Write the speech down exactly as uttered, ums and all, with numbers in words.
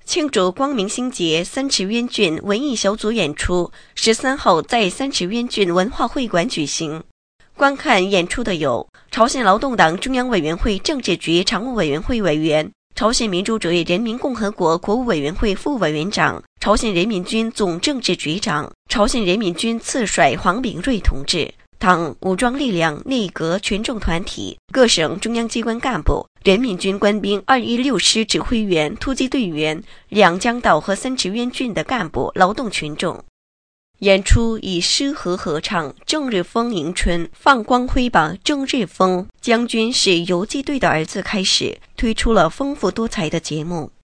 庆祝光明星节，三池渊郡文艺小组演出十三号在三池渊郡文化会馆举行。观看演出的有朝鲜劳动党中央委员会政治局常务委员会委员、朝鲜民主主义人民共和国国务委员会副委员长、朝鲜人民军总政治局长、朝鲜人民军次帅黄炳瑞同志，党、武装力量、内阁、群众团体、各省中央机关干部、人民军官兵二一六师指挥员、突击队员、两江道和三池渊郡的干部、劳动群众。演出以诗和合唱《正日风迎春》放光辉吧正日风，将军是游击队的儿子开始，推出了丰富多彩的节目。